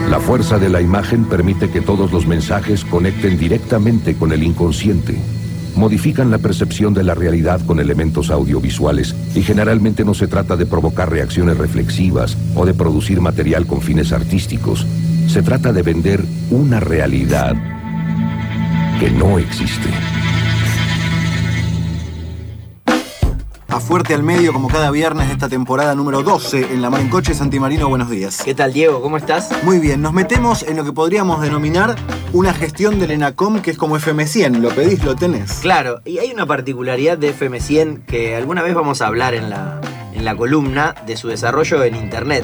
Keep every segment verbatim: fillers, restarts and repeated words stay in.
La fuerza de la imagen permite que todos los mensajes conecten directamente con el inconsciente. Modifican la percepción de la realidad con elementos audiovisuales y generalmente no se trata de provocar reacciones reflexivas o de producir material con fines artísticos. Se trata de vender una realidad que no existe. A Fuerte al Medio, como cada viernes de esta temporada número doce en La Mar en Coche. Santi Marino, buenos días. ¿Qué tal, Diego? ¿Cómo estás? Muy bien, nos metemos en lo que podríamos denominar una gestión del ENACOM que es como F M cien. Lo pedís, lo tenés. Claro, y hay una particularidad de F M cien que alguna vez vamos a hablar en la, en la columna de su desarrollo en internet,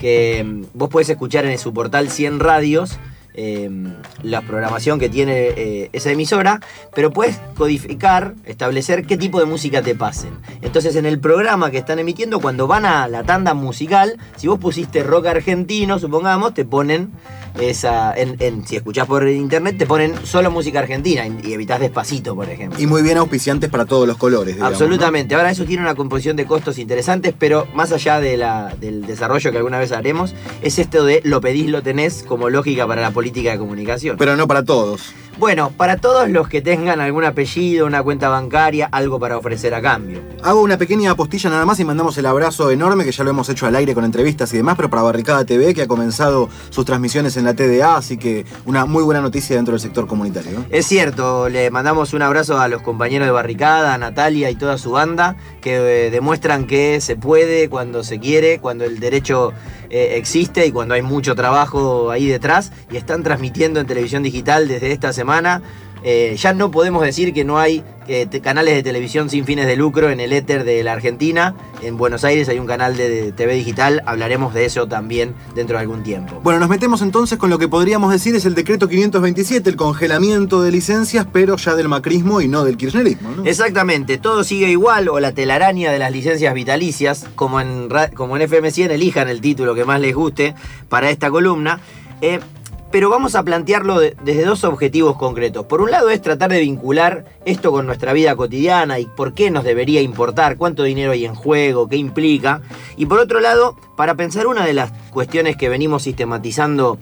que vos podés escuchar en su portal cien Radios eh, la programación que tiene eh, esa emisora, pero puedes codificar, establecer qué tipo de música te pasen. Entonces, en el programa que están emitiendo, cuando van a la tanda musical, si vos pusiste rock argentino, supongamos, te ponen esa, en, en, si escuchás por internet, te ponen solo música argentina y evitás Despacito, por ejemplo. Y muy bien auspiciantes para todos los colores, digamos, absolutamente, ¿no? Ahora eso tiene una composición de costos interesantes, pero más allá de la, del desarrollo que alguna vez haremos, es esto de lo pedís, lo tenés como lógica para la política de comunicación. Pero no para todos. Bueno, para todos los que tengan algún apellido, una cuenta bancaria, algo para ofrecer a cambio. Hago una pequeña apostilla nada más y mandamos el abrazo enorme, que ya lo hemos hecho al aire con entrevistas y demás, pero para Barricada T V, que ha comenzado sus transmisiones en la T D A, así que una muy buena noticia dentro del sector comunitario, ¿no? Es cierto, le mandamos un abrazo a los compañeros de Barricada, a Natalia y toda su banda, que eh, demuestran que se puede cuando se quiere, cuando el derecho eh, existe y cuando hay mucho trabajo ahí detrás, y están transmitiendo en televisión digital desde esta semana. Eh, ya no podemos decir que no hay eh, te, canales de televisión sin fines de lucro en el éter de la Argentina. En Buenos Aires hay un canal de, de T V digital, hablaremos de eso también dentro de algún tiempo. Bueno, nos metemos entonces con lo que podríamos decir es el decreto quinientos veintisiete, el congelamiento de licencias, pero ya del macrismo y no del kirchnerismo, ¿no? Exactamente, todo sigue igual, o la telaraña de las licencias vitalicias, como en, como en F M cien, elijan el título que más les guste para esta columna. Eh, Pero vamos a plantearlo de, desde dos objetivos concretos. Por un lado es tratar de vincular esto con nuestra vida cotidiana y por qué nos debería importar, cuánto dinero hay en juego, qué implica. Y por otro lado, para pensar una de las cuestiones que venimos sistematizando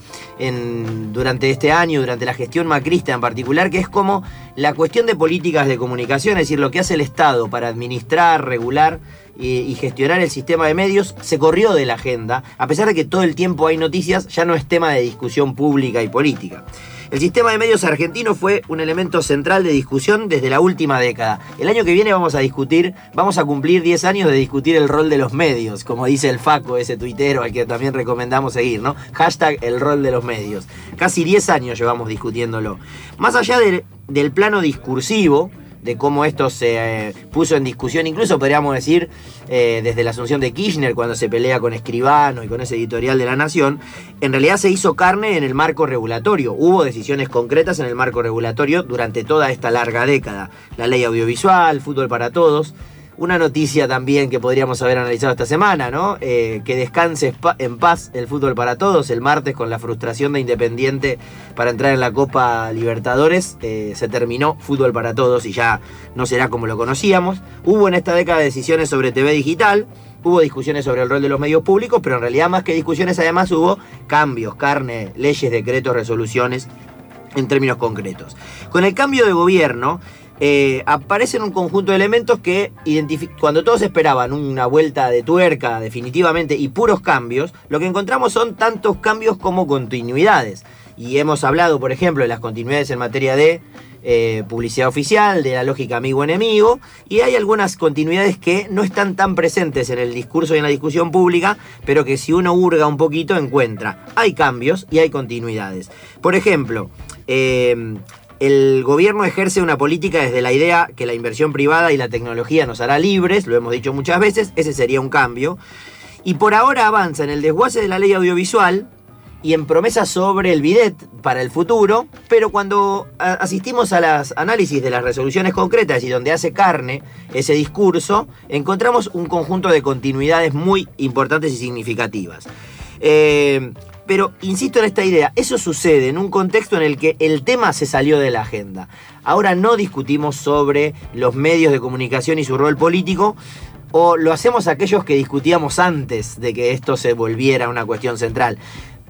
en, durante este año, durante la gestión macrista en particular, que es como la cuestión de políticas de comunicación, es decir, lo que hace el Estado para administrar, regular y, y gestionar el sistema de medios, se corrió de la agenda. A pesar de que todo el tiempo hay noticias, ya no es tema de discusión pública y política. El sistema de medios argentino fue un elemento central de discusión desde la última década. El año que viene vamos a discutir, vamos a cumplir diez años de discutir el rol de los medios, como dice el Faco, ese tuitero al que también recomendamos seguir, ¿no? Hashtag el rol de los medios. Casi diez años llevamos discutiéndolo. Más allá de, del plano discursivo, de cómo esto se eh, puso en discusión, incluso podríamos decir eh, desde la asunción de Kirchner, cuando se pelea con Escribano y con ese editorial de La Nación, en realidad se hizo carne en el marco regulatorio. Hubo decisiones concretas en el marco regulatorio durante toda esta larga década. La ley audiovisual, fútbol para todos. Una noticia también que podríamos haber analizado esta semana, ¿no? Eh, que descanse en paz el fútbol para todos. El martes, con la frustración de Independiente para entrar en la Copa Libertadores, eh, se terminó fútbol para todos y ya no será como lo conocíamos. Hubo en esta década decisiones sobre T V digital, hubo discusiones sobre el rol de los medios públicos, pero en realidad más que discusiones además hubo cambios, carne, leyes, decretos, resoluciones en términos concretos. Con el cambio de gobierno, Eh, aparecen un conjunto de elementos que cuando todos esperaban una vuelta de tuerca definitivamente y puros cambios, lo que encontramos son tantos cambios como continuidades. Y hemos hablado, por ejemplo, de las continuidades en materia de eh, publicidad oficial, de la lógica amigo-enemigo, y hay algunas continuidades que no están tan presentes en el discurso y en la discusión pública, pero que si uno hurga un poquito encuentra. Hay cambios y hay continuidades. Por ejemplo, eh, el gobierno ejerce una política desde la idea que la inversión privada y la tecnología nos hará libres, lo hemos dicho muchas veces, ese sería un cambio. Y por ahora avanza en el desguace de la ley audiovisual y en promesas sobre el bidet para el futuro, pero cuando asistimos a los análisis de las resoluciones concretas y donde hace carne ese discurso, encontramos un conjunto de continuidades muy importantes y significativas. Eh... Pero insisto en esta idea, eso sucede en un contexto en el que el tema se salió de la agenda. Ahora no discutimos sobre los medios de comunicación y su rol político, o lo hacemos aquellos que discutíamos antes de que esto se volviera una cuestión central.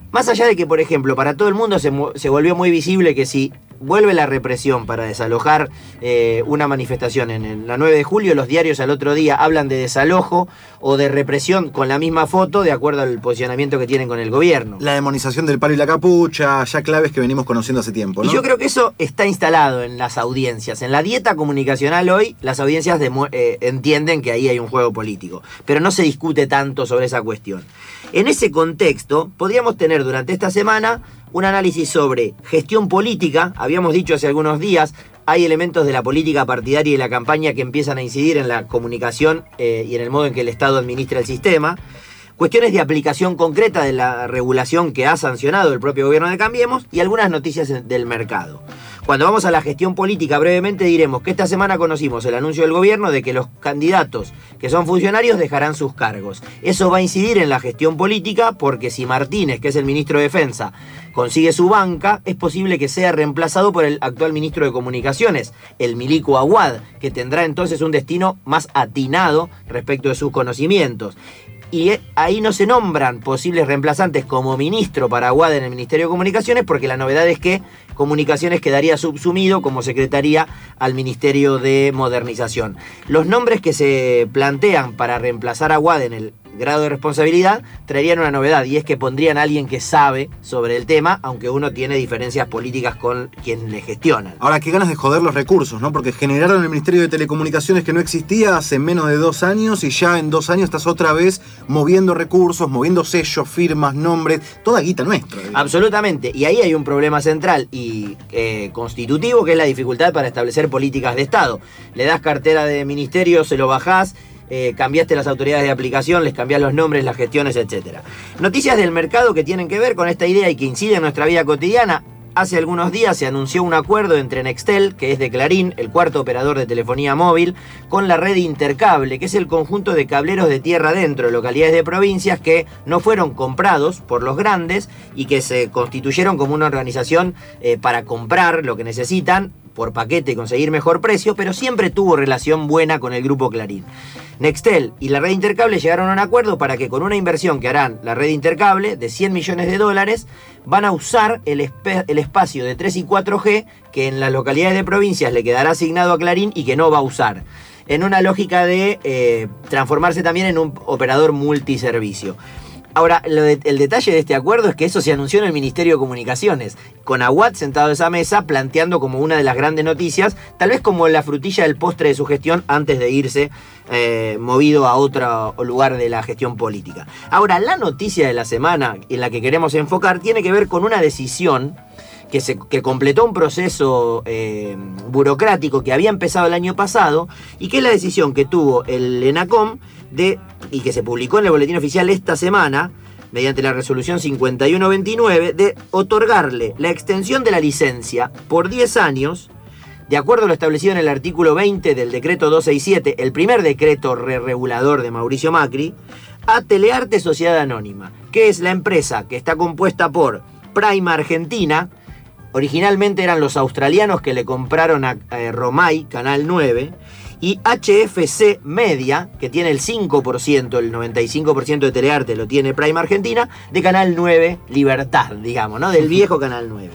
Más allá de que, por ejemplo, para todo el mundo se, se volvió muy visible que si vuelve la represión para desalojar eh, una manifestación en, en la nueve de julio, los diarios al otro día hablan de desalojo o de represión con la misma foto de acuerdo al posicionamiento que tienen con el gobierno. La demonización del palo y la capucha, ya claves que venimos conociendo hace tiempo, ¿no? Y yo creo que eso está instalado en las audiencias. En la dieta comunicacional hoy, las audiencias demu- eh, entienden que ahí hay un juego político, pero no se discute tanto sobre esa cuestión. En ese contexto, podríamos tener durante esta semana un análisis sobre gestión política. Habíamos dicho hace algunos días, hay elementos de la política partidaria y la campaña que empiezan a incidir en la comunicación eh, y en el modo en que el Estado administra el sistema. Cuestiones de aplicación concreta de la regulación que ha sancionado el propio gobierno de Cambiemos y algunas noticias del mercado. Cuando vamos a la gestión política, brevemente diremos que esta semana conocimos el anuncio del gobierno de que los candidatos que son funcionarios dejarán sus cargos. Eso va a incidir en la gestión política porque si Martínez, que es el ministro de Defensa, consigue su banca, es posible que sea reemplazado por el actual ministro de Comunicaciones, el milico Aguad, que tendrá entonces un destino más atinado respecto de sus conocimientos. Y ahí no se nombran posibles reemplazantes como ministro para Aguad en el Ministerio de Comunicaciones, porque la novedad es que Comunicaciones quedaría subsumido como secretaría al Ministerio de Modernización. Los nombres que se plantean para reemplazar a Aguad en el grado de responsabilidad traerían una novedad, y es que pondrían a alguien que sabe sobre el tema, aunque uno tiene diferencias políticas con quien le gestionan. Ahora, qué ganas de joder los recursos, ¿no? Porque generaron el Ministerio de Telecomunicaciones que no existía hace menos de dos años y ya en dos años estás otra vez moviendo recursos, moviendo sellos, firmas, nombres, toda guita nuestra. Digamos. Absolutamente, y ahí hay un problema central y eh, constitutivo, que es la dificultad para establecer políticas de Estado. Le das cartera de ministerio, se lo bajás, Eh, cambiaste las autoridades de aplicación, les cambiás los nombres, las gestiones, etcétera. Noticias del mercado que tienen que ver con esta idea y que inciden en nuestra vida cotidiana. Hace algunos días se anunció un acuerdo entre Nextel, que es de Clarín, el cuarto operador de telefonía móvil, con la red Intercable, que es el conjunto de cableros de tierra adentro, localidades de provincias que no fueron comprados por los grandes y que se constituyeron como una organización eh, para comprar lo que necesitan por paquete y conseguir mejor precio, pero siempre tuvo relación buena con el grupo Clarín. Nextel y la red Intercable llegaron a un acuerdo para que con una inversión que harán la red Intercable de cien millones de dólares van a usar el, esp- el espacio de tres y cuatro G que en las localidades de provincias le quedará asignado a Clarín y que no va a usar, en una lógica de eh, transformarse también en un operador multiservicio. Ahora, lo de, el detalle de este acuerdo es que eso se anunció en el Ministerio de Comunicaciones, con Aguad sentado a esa mesa planteando como una de las grandes noticias, tal vez como la frutilla del postre de su gestión antes de irse eh, movido a otro lugar de la gestión política. Ahora, la noticia de la semana en la que queremos enfocar tiene que ver con una decisión que, se, que completó un proceso eh, burocrático que había empezado el año pasado y que es la decisión que tuvo el ENACOM de, y que se publicó en el boletín oficial esta semana, mediante la resolución cincuenta y uno veintinueve, de otorgarle la extensión de la licencia por diez años, de acuerdo a lo establecido en el artículo veinte del decreto doscientos sesenta y siete, el primer decreto re-regulador de Mauricio Macri, a Telearte Sociedad Anónima, que es la empresa que está compuesta por Prime Argentina. Originalmente eran los australianos que le compraron a eh, Romay, Canal nueve, y H F C Media, que tiene el cinco por ciento, el noventa y cinco por ciento de Telearte lo tiene Prime Argentina, de Canal nueve Libertad, digamos, ¿no? Del viejo Canal nueve.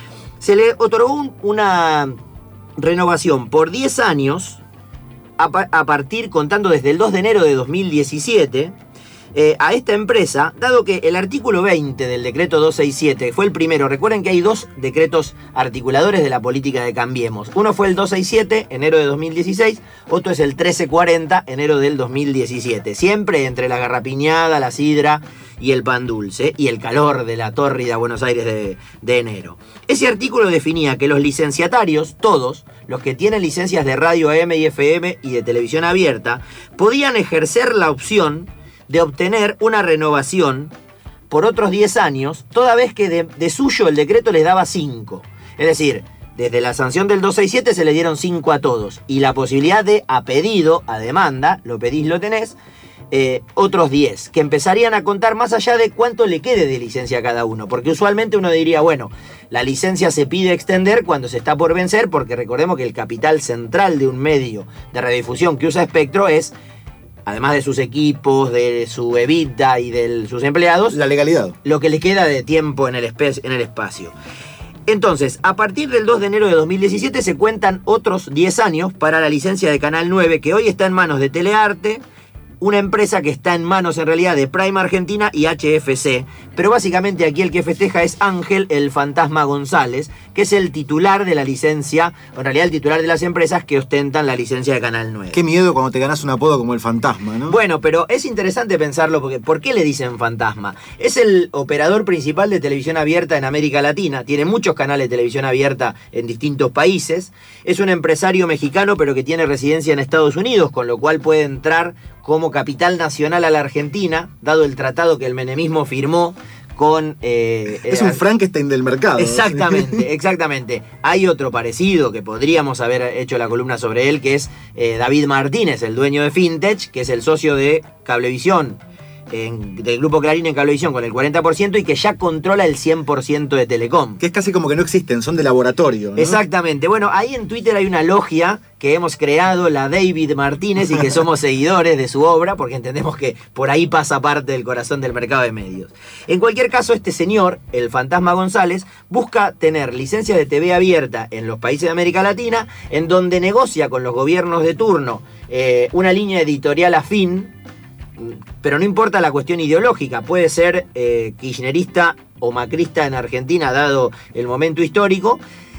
Se le otorgó un, una renovación por diez años, a, a partir, contando desde el dos de enero de dos mil diecisiete, Eh, a esta empresa, dado que el artículo veinte del decreto doscientos sesenta y siete fue el primero. Recuerden que hay dos decretos articuladores de la política de Cambiemos. Uno fue el doscientos sesenta y siete, enero de dos mil dieciséis, otro es el trece cuarenta, enero del dos mil diecisiete. Siempre entre la garrapiñada, la sidra y el pan dulce, y el calor de la tórrida Buenos Aires de, de enero. Ese artículo definía que los licenciatarios, todos, los que tienen licencias de radio A M y F M y de televisión abierta, podían ejercer la opción de obtener una renovación por otros diez años, toda vez que de, de suyo el decreto les daba cinco. Es decir, desde la sanción del doscientos sesenta y siete se le dieron cinco a todos, y la posibilidad de, a pedido, a demanda, lo pedís, lo tenés, eh, otros diez, que empezarían a contar más allá de cuánto le quede de licencia a cada uno, porque usualmente uno diría, bueno, la licencia se pide extender cuando se está por vencer, porque recordemos que el capital central de un medio de radiodifusión que usa espectro es además de sus equipos, de su EBITDA y de sus empleados, la legalidad. Lo que le queda de tiempo en el, espe- en el espacio. Entonces, a partir del dos de enero de dos mil diecisiete se cuentan otros diez años para la licencia de Canal nueve, que hoy está en manos de Telearte, una empresa que está en manos en realidad de Prime Argentina y H F C. Pero básicamente aquí el que festeja es Ángel el Fantasma González, que es el titular de la licencia, o en realidad el titular de las empresas que ostentan la licencia de Canal nueve. Qué miedo cuando te ganas un apodo como el Fantasma, ¿no? Bueno, pero es interesante pensarlo porque ¿por qué le dicen Fantasma? Es el operador principal de televisión abierta en América Latina, tiene muchos canales de televisión abierta en distintos países, es un empresario mexicano pero que tiene residencia en Estados Unidos, con lo cual puede entrar como capital nacional a la Argentina, dado el tratado que el menemismo firmó con... Eh, es eh, un Frankenstein del mercado. Exactamente, exactamente. Hay otro parecido que podríamos haber hecho la columna sobre él, que es eh, David Martínez, el dueño de Fintech, que es el socio de Cablevisión, en, del Grupo Clarín en Cablevisión con el cuarenta por ciento y que ya controla el cien por ciento de Telecom. Que es casi como que no existen, son de laboratorio, ¿no? Exactamente. Bueno, ahí en Twitter hay una logia que hemos creado, la David Martínez, y que somos seguidores de su obra, porque entendemos que por ahí pasa parte del corazón del mercado de medios. En cualquier caso, este señor, el Fantasma González, busca tener licencia de T V abierta en los países de América Latina, en donde negocia con los gobiernos de turno eh, una línea editorial afín, pero no importa la cuestión ideológica, puede ser eh, kirchnerista o macrista en Argentina, dado el momento histórico,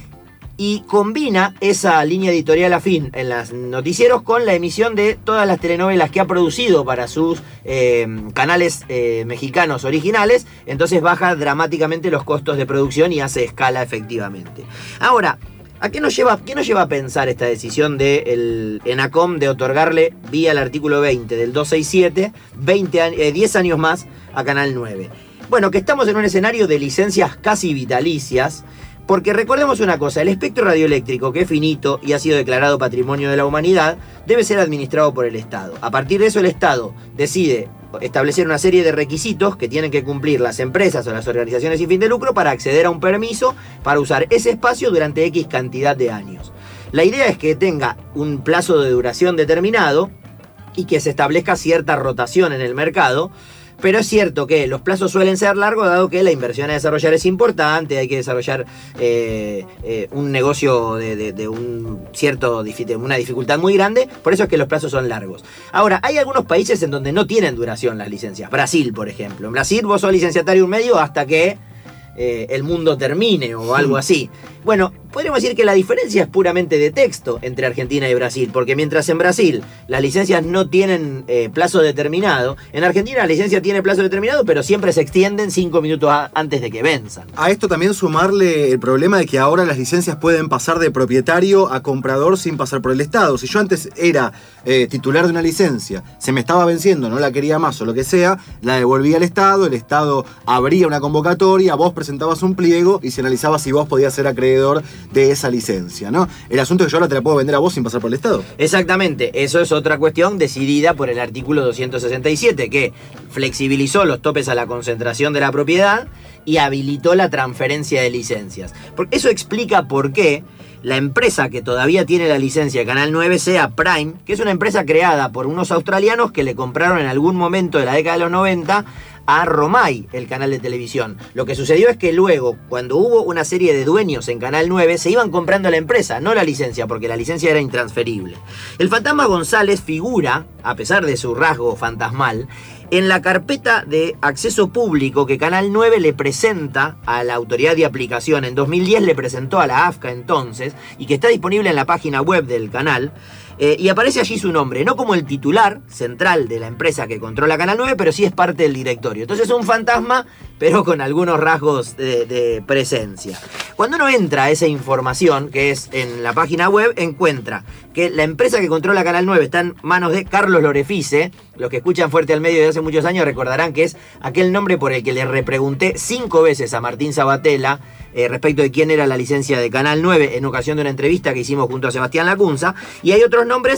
y combina esa línea editorial afín en los noticieros con la emisión de todas las telenovelas que ha producido para sus eh, canales eh, mexicanos originales, entonces baja dramáticamente los costos de producción y hace escala efectivamente. Ahora, ¿a qué nos lleva, qué nos lleva a pensar esta decisión del ENACOM de otorgarle, vía el artículo veinte del doscientos sesenta y siete, veinte, eh, diez años más a Canal nueve? Bueno, que estamos en un escenario de licencias casi vitalicias, porque recordemos una cosa, el espectro radioeléctrico, que es finito y ha sido declarado Patrimonio de la Humanidad, debe ser administrado por el Estado. A partir de eso el Estado decide establecer una serie de requisitos que tienen que cumplir las empresas o las organizaciones sin fin de lucro para acceder a un permiso para usar ese espacio durante X cantidad de años. La idea es que tenga un plazo de duración determinado y que se establezca cierta rotación en el mercado, pero es cierto que los plazos suelen ser largos, dado que la inversión a desarrollar es importante, hay que desarrollar eh, eh, un negocio de, de, de un cierto, de una dificultad muy grande, por eso es que los plazos son largos. Ahora, hay algunos países en donde no tienen duración las licencias. Brasil, por ejemplo. En Brasil vos sos licenciatario un medio hasta que eh, el mundo termine o algo así. Bueno, podríamos decir que la diferencia es puramente de texto entre Argentina y Brasil, porque mientras en Brasil las licencias no tienen eh, plazo determinado, en Argentina la licencia tiene plazo determinado, pero siempre se extienden cinco minutos a, antes de que venzan. A esto también sumarle el problema de que ahora las licencias pueden pasar de propietario a comprador sin pasar por el Estado. Si yo antes era eh, titular de una licencia, se me estaba venciendo, no la quería más o lo que sea, la devolvía al Estado, el Estado abría una convocatoria, vos presentabas un pliego y se analizaba si vos podías ser acreedor de esa licencia, ¿no? El asunto es que yo ahora te la puedo vender a vos sin pasar por el Estado. Exactamente, eso es otra cuestión decidida por el artículo doscientos sesenta y siete, que flexibilizó los topes a la concentración de la propiedad y habilitó la transferencia de licencias. Porque eso explica por qué la empresa que todavía tiene la licencia de Canal nueve sea Prime, que es una empresa creada por unos australianos que le compraron en algún momento de la década de los noventa a Romay, el canal de televisión. Lo que sucedió es que luego, cuando hubo una serie de dueños en Canal nueve, se iban comprando la empresa, no la licencia, porque la licencia era intransferible. El Fantasma González figura, a pesar de su rasgo fantasmal, en la carpeta de acceso público que Canal nueve le presenta a la autoridad de aplicación. En dos mil diez le presentó a la A F C A entonces, y que está disponible en la página web del canal. Eh, y aparece allí su nombre, no como el titular central de la empresa que controla Canal nueve, pero sí es parte del directorio. Entonces es un fantasma, pero con algunos rasgos de, de presencia. Cuando uno entra a esa información, que es en la página web, encuentra que la empresa que controla Canal nueve está en manos de Carlos Lorefice. Los que escuchan Fuerte al Medio de hace muchos años recordarán que es aquel nombre por el que le repregunté cinco veces a Martín Sabatella eh, respecto de quién era la licencia de Canal nueve en ocasión de una entrevista que hicimos junto a Sebastián Lacunza. Y hay otros nombres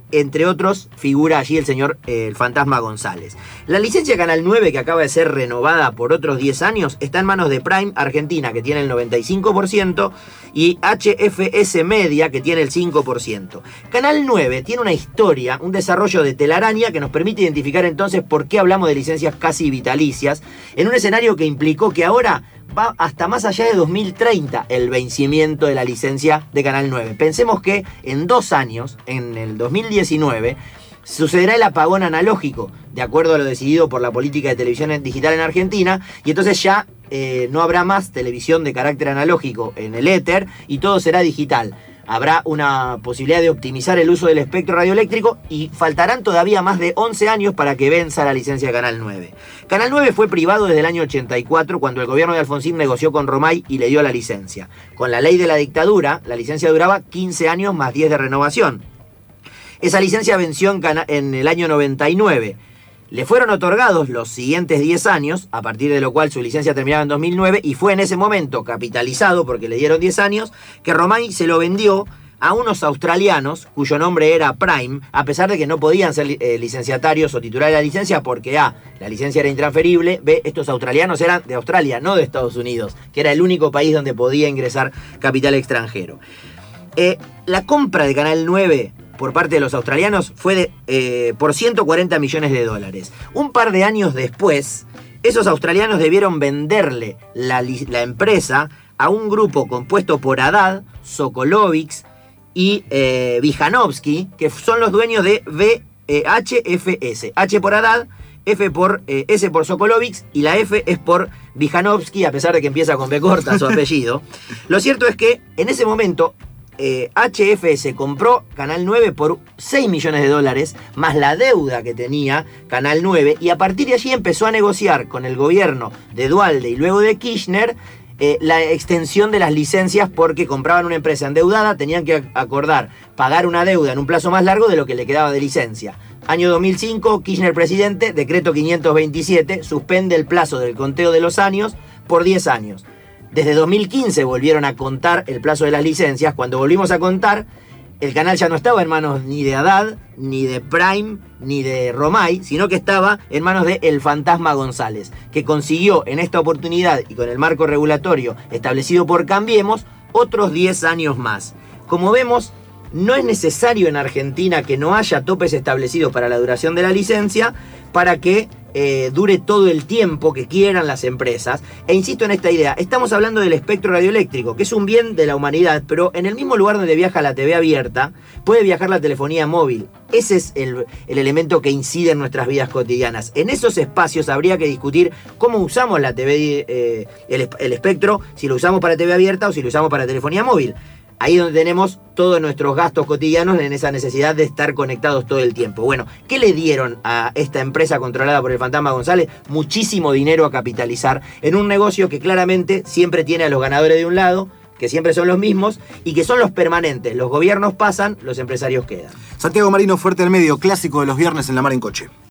entre otros, figura allí el señor eh, el Fantasma González. La licencia Canal nueve, que acaba de ser renovada por otros diez años, está en manos de Prime Argentina, que tiene el noventa y cinco por ciento, y H F S Media, que tiene el cinco por ciento. Canal nueve tiene una historia, un desarrollo de telaraña que nos permite identificar entonces por qué hablamos de licencias casi vitalicias, en un escenario que implicó que ahora va hasta más allá de dos mil treinta el vencimiento de la licencia de Canal nueve. Pensemos que en dos años, en el dos mil diecinueve, sucederá el apagón analógico, de acuerdo a lo decidido por la política de televisión digital en Argentina, y entonces ya eh, no habrá más televisión de carácter analógico en el éter y todo será digital. Habrá una posibilidad de optimizar el uso del espectro radioeléctrico y faltarán todavía más de once años para que venza la licencia de Canal nueve. Canal nueve fue privado desde el año ochenta y cuatro, cuando el gobierno de Alfonsín negoció con Romay y le dio la licencia. Con la ley de la dictadura, la licencia duraba quince años más diez de renovación. Esa licencia venció en, Cana- en el año noventa y nueve. Le fueron otorgados los siguientes diez años, a partir de lo cual su licencia terminaba en dos mil nueve, y fue en ese momento, capitalizado porque le dieron diez años, que Romay se lo vendió a unos australianos cuyo nombre era Prime, a pesar de que no podían ser eh, licenciatarios o titulares de la licencia porque A, la licencia era intransferible, B, estos australianos eran de Australia, no de Estados Unidos, que era el único país donde podía ingresar capital extranjero. Eh, la compra de Canal nueve por parte de los australianos fue de, eh, por ciento cuarenta millones de dólares. Un par de años después, esos australianos debieron venderle la, la empresa a un grupo compuesto por Haddad, Sokolovics y eh, Vijanovsky, que son los dueños de V H F S. H por Haddad, F por, eh, S por Sokolovics y la F es por Vijanovsky, a pesar de que empieza con B corta su apellido. Lo cierto es que en ese momento Eh, H F S compró Canal nueve por seis millones de dólares, más la deuda que tenía Canal nueve, y a partir de allí empezó a negociar con el gobierno de Duhalde y luego de Kirchner eh, la extensión de las licencias, porque compraban una empresa endeudada, tenían que acordar pagar una deuda en un plazo más largo de lo que le quedaba de licencia. Año dos mil cinco, Kirchner presidente, decreto quinientos veintisiete, suspende el plazo del conteo de los años por diez años. Desde dos mil quince volvieron a contar el plazo de las licencias. Cuando volvimos a contar, el canal ya no estaba en manos ni de Haddad, ni de Prime, ni de Romay, sino que estaba en manos de El Fantasma González, que consiguió en esta oportunidad y con el marco regulatorio establecido por Cambiemos otros diez años más. Como vemos, no es necesario en Argentina que no haya topes establecidos para la duración de la licencia para que eh, dure todo el tiempo que quieran las empresas. E insisto en esta idea, estamos hablando del espectro radioeléctrico, que es un bien de la humanidad, pero en el mismo lugar donde viaja la T V abierta, puede viajar la telefonía móvil. Ese es el, el elemento que incide en nuestras vidas cotidianas. En esos espacios habría que discutir cómo usamos la T V, eh, el, el espectro, si lo usamos para T V abierta o si lo usamos para telefonía móvil. Ahí donde tenemos todos nuestros gastos cotidianos en esa necesidad de estar conectados todo el tiempo. Bueno, ¿qué le dieron a esta empresa controlada por el Fantasma González? Muchísimo dinero a capitalizar en un negocio que claramente siempre tiene a los ganadores de un lado, que siempre son los mismos y que son los permanentes. Los gobiernos pasan, los empresarios quedan. Santiago Marino, Fuerte al Medio, clásico de los viernes en La Mar en Coche.